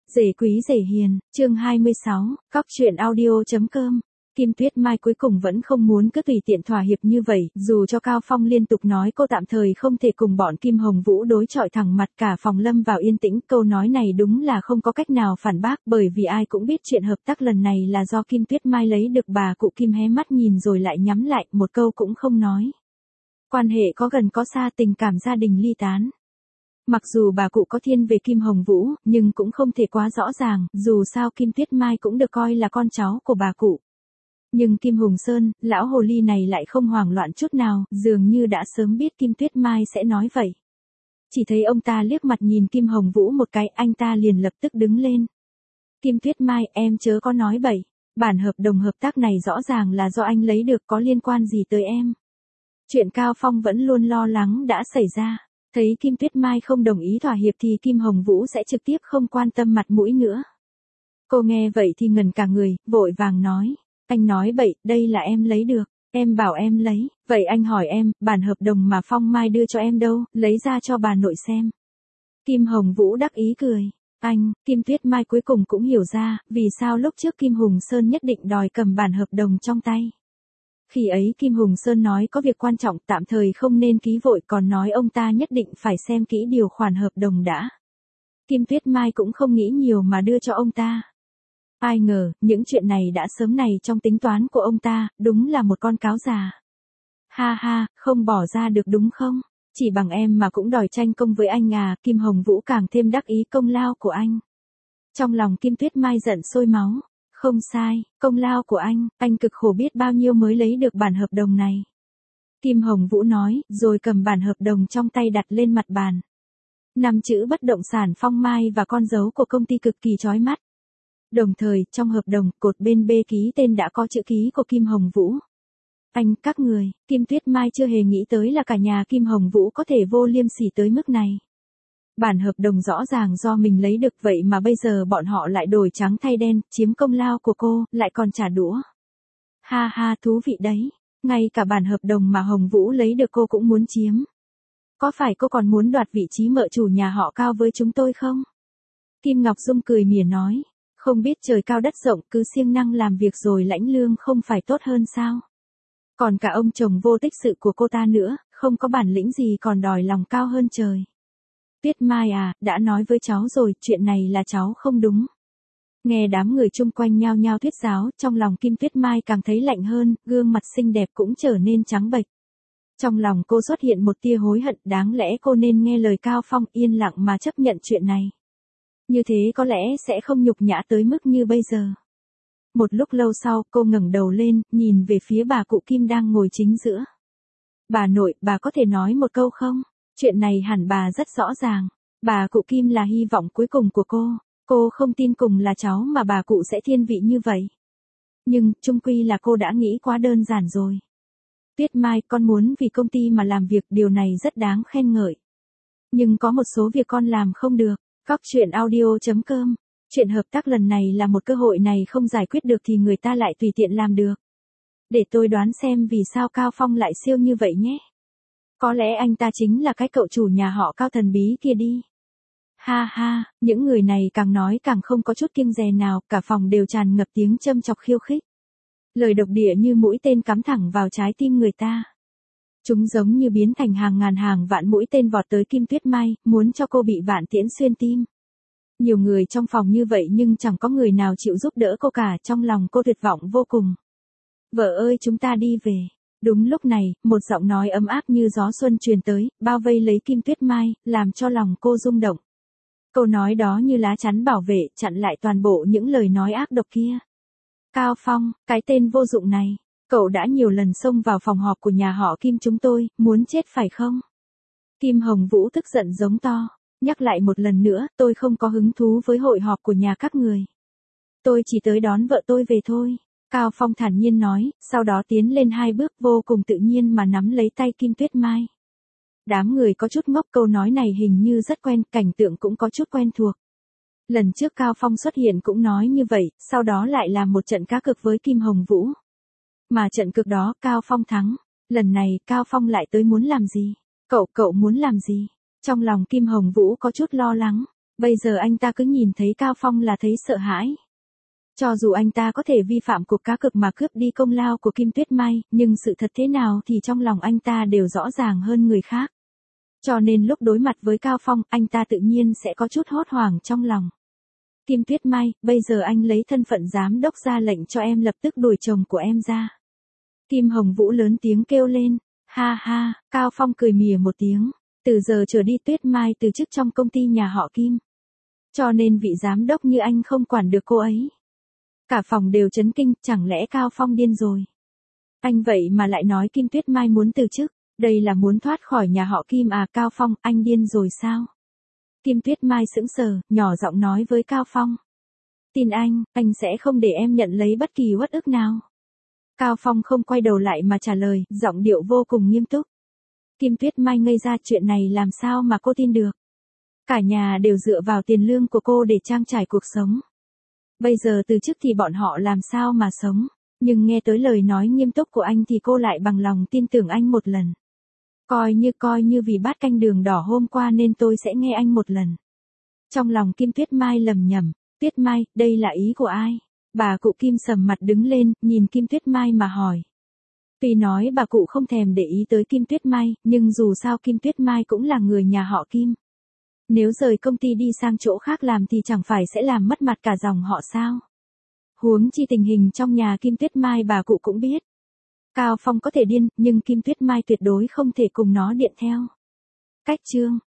Rể quý rể hiền, chương 26, Cóc truyện audio.com. Kim Tuyết Mai cuối cùng vẫn không muốn cứ tùy tiện thỏa hiệp như vậy, dù cho Cao Phong liên tục nói cô tạm thời không thể cùng bọn Kim Hồng Vũ đối chọi thẳng mặt, cả phòng lâm vào yên tĩnh. Câu nói này đúng là không có cách nào phản bác, bởi vì ai cũng biết chuyện hợp tác lần này là do Kim Tuyết Mai lấy được. Bà cụ Kim hé mắt nhìn rồi lại nhắm lại, một câu cũng không nói. Quan hệ có gần có xa, tình cảm gia đình ly tán. Mặc dù bà cụ có thiên về Kim Hồng Vũ, nhưng cũng không thể quá rõ ràng, dù sao Kim Tuyết Mai cũng được coi là con cháu của bà cụ. Nhưng Kim Hùng Sơn, lão hồ ly này lại không hoảng loạn chút nào, dường như đã sớm biết Kim Tuyết Mai sẽ nói vậy. Chỉ thấy ông ta liếc mặt nhìn Kim Hồng Vũ một cái, anh ta liền lập tức đứng lên. Kim Tuyết Mai, em chớ có nói bậy, bản hợp đồng hợp tác này rõ ràng là do anh lấy được, có liên quan gì tới em. Chuyện Cao Phong vẫn luôn lo lắng đã xảy ra. Thấy Kim Tuyết Mai không đồng ý thỏa hiệp thì Kim Hồng Vũ sẽ trực tiếp không quan tâm mặt mũi nữa. Cô nghe vậy thì ngẩn cả người, vội vàng nói. Anh nói bậy, đây là em lấy được, em bảo em lấy, vậy anh hỏi em, bản hợp đồng mà Phong Mai đưa cho em đâu, lấy ra cho bà nội xem. Kim Hồng Vũ đắc ý cười. Anh, Kim Tuyết Mai cuối cùng cũng hiểu ra, vì sao lúc trước Kim Hùng Sơn nhất định đòi cầm bản hợp đồng trong tay. Khi ấy Kim Hùng Sơn nói có việc quan trọng tạm thời không nên ký vội, còn nói ông ta nhất định phải xem kỹ điều khoản hợp đồng đã. Kim Tuyết Mai cũng không nghĩ nhiều mà đưa cho ông ta. Ai ngờ, những chuyện này đã sớm này trong tính toán của ông ta, đúng là một con cáo già. Ha ha, không bỏ ra được đúng không? Chỉ bằng em mà cũng đòi tranh công với anh à, Kim Hồng Vũ càng thêm đắc ý công lao của anh. Trong lòng Kim Tuyết Mai giận sôi máu. Không sai, công lao của anh cực khổ biết bao nhiêu mới lấy được bản hợp đồng này. Kim Hồng Vũ nói, rồi cầm bản hợp đồng trong tay đặt lên mặt bàn. 5 chữ bất động sản Phong Mai và con dấu của công ty cực kỳ chói mắt. Đồng thời, trong hợp đồng, cột bên B ký tên đã có chữ ký của Kim Hồng Vũ. Các người, Kim Tuyết Mai chưa hề nghĩ tới là cả nhà Kim Hồng Vũ có thể vô liêm sỉ tới mức này. Bản hợp đồng rõ ràng do mình lấy được, vậy mà bây giờ bọn họ lại đổi trắng thay đen, chiếm công lao của cô, lại còn trả đũa. Ha ha, thú vị đấy, ngay cả bản hợp đồng mà Hồng Vũ lấy được cô cũng muốn chiếm. Có phải cô còn muốn đoạt vị trí mợ chủ nhà họ Cao với chúng tôi không? Kim Ngọc Dung cười mỉa nói, không biết trời cao đất rộng, cứ siêng năng làm việc rồi lãnh lương không phải tốt hơn sao? Còn cả ông chồng vô tích sự của cô ta nữa, không có bản lĩnh gì còn đòi lòng cao hơn trời. Tuyết Mai à, đã nói với cháu rồi, chuyện này là cháu không đúng. Nghe đám người chung quanh nhao nhao thuyết giáo, trong lòng Kim Tuyết Mai càng thấy lạnh hơn, gương mặt xinh đẹp cũng trở nên trắng bệch. Trong lòng cô xuất hiện một tia hối hận, đáng lẽ cô nên nghe lời Cao Phong, yên lặng mà chấp nhận chuyện này. Như thế có lẽ sẽ không nhục nhã tới mức như bây giờ. Một lúc lâu sau, cô ngẩng đầu lên, nhìn về phía bà cụ Kim đang ngồi chính giữa. Bà nội, bà có thể nói một câu không? Chuyện này hẳn bà rất rõ ràng. Bà cụ Kim là hy vọng cuối cùng của cô không tin cùng là cháu mà bà cụ sẽ thiên vị như vậy. Nhưng, chung quy là cô đã nghĩ quá đơn giản rồi. Tuyết Mai, con muốn vì công ty mà làm việc, điều này rất đáng khen ngợi. Nhưng có một số việc con làm không được. Cóc truyện audio.com. Chuyện hợp tác lần này là một cơ hội này không giải quyết được thì người ta lại tùy tiện làm được. Để tôi đoán xem vì sao Cao Phong lại siêu như vậy nhé. Có lẽ anh ta chính là cái cậu chủ nhà họ Cao thần bí kia đi. Ha ha, những người này càng nói càng không có chút kiêng dè nào, cả phòng đều tràn ngập tiếng châm chọc khiêu khích. Lời độc địa như mũi tên cắm thẳng vào trái tim người ta. Chúng giống như biến thành hàng ngàn hàng vạn mũi tên vọt tới Kim Tuyết Mai, muốn cho cô bị vạn tiễn xuyên tim. Nhiều người trong phòng như vậy nhưng chẳng có người nào chịu giúp đỡ cô cả, trong lòng cô tuyệt vọng vô cùng. Vợ ơi, chúng ta đi về. Đúng lúc này, một giọng nói ấm áp như gió xuân truyền tới, bao vây lấy Kim Tuyết Mai, làm cho lòng cô rung động. Câu nói đó như lá chắn bảo vệ, chặn lại toàn bộ những lời nói ác độc kia. Cao Phong, cái tên vô dụng này, cậu đã nhiều lần xông vào phòng họp của nhà họ Kim chúng tôi, muốn chết phải không? Kim Hồng Vũ tức giận giống to, nhắc lại một lần nữa, tôi không có hứng thú với hội họp của nhà các người. Tôi chỉ tới đón vợ tôi về thôi. Cao Phong thản nhiên nói, sau đó tiến lên 2 bước vô cùng tự nhiên mà nắm lấy tay Kim Tuyết Mai. Đám người có chút ngốc, câu nói này hình như rất quen, cảnh tượng cũng có chút quen thuộc. Lần trước Cao Phong xuất hiện cũng nói như vậy, sau đó lại làm một trận cá cược với Kim Hồng Vũ. Mà trận cược đó Cao Phong thắng, lần này Cao Phong lại tới muốn làm gì? Cậu muốn làm gì? Trong lòng Kim Hồng Vũ có chút lo lắng. Bây giờ anh ta cứ nhìn thấy Cao Phong là thấy sợ hãi. Cho dù anh ta có thể vi phạm cuộc cá cược mà cướp đi công lao của Kim Tuyết Mai, nhưng sự thật thế nào thì trong lòng anh ta đều rõ ràng hơn người khác. Cho nên lúc đối mặt với Cao Phong, anh ta tự nhiên sẽ có chút hốt hoảng trong lòng. Kim Tuyết Mai, bây giờ anh lấy thân phận giám đốc ra lệnh cho em lập tức đuổi chồng của em ra. Kim Hồng Vũ lớn tiếng kêu lên. Ha ha, Cao Phong cười mỉa một tiếng. Từ giờ trở đi Tuyết Mai từ chức trong công ty nhà họ Kim. Cho nên vị giám đốc như anh không quản được cô ấy. Cả phòng đều chấn kinh, chẳng lẽ Cao Phong điên rồi? Anh vậy mà lại nói Kim Tuyết Mai muốn từ chức, đây là muốn thoát khỏi nhà họ Kim à? Cao Phong, anh điên rồi sao? Kim Tuyết Mai sững sờ, nhỏ giọng nói với Cao Phong. Tin anh sẽ không để em nhận lấy bất kỳ uất ức nào. Cao Phong không quay đầu lại mà trả lời, giọng điệu vô cùng nghiêm túc. Kim Tuyết Mai ngây ra, chuyện này làm sao mà cô tin được? Cả nhà đều dựa vào tiền lương của cô để trang trải cuộc sống. Bây giờ từ chức thì bọn họ làm sao mà sống? Nhưng nghe tới lời nói nghiêm túc của anh thì cô lại bằng lòng tin tưởng anh một lần. Coi như vì bát canh đường đỏ hôm qua nên tôi sẽ nghe anh một lần. Trong lòng Kim Tuyết Mai lầm nhầm, Tuyết Mai, đây là ý của ai? Bà cụ Kim sầm mặt đứng lên, nhìn Kim Tuyết Mai mà hỏi. Tuy nói bà cụ không thèm để ý tới Kim Tuyết Mai, nhưng dù sao Kim Tuyết Mai cũng là người nhà họ Kim. Nếu rời công ty đi sang chỗ khác làm thì chẳng phải sẽ làm mất mặt cả dòng họ sao? Huống chi tình hình trong nhà Kim Tuyết Mai bà cụ cũng biết. Cao Phong có thể điên, nhưng Kim Tuyết Mai tuyệt đối không thể cùng nó điện theo. Cách chương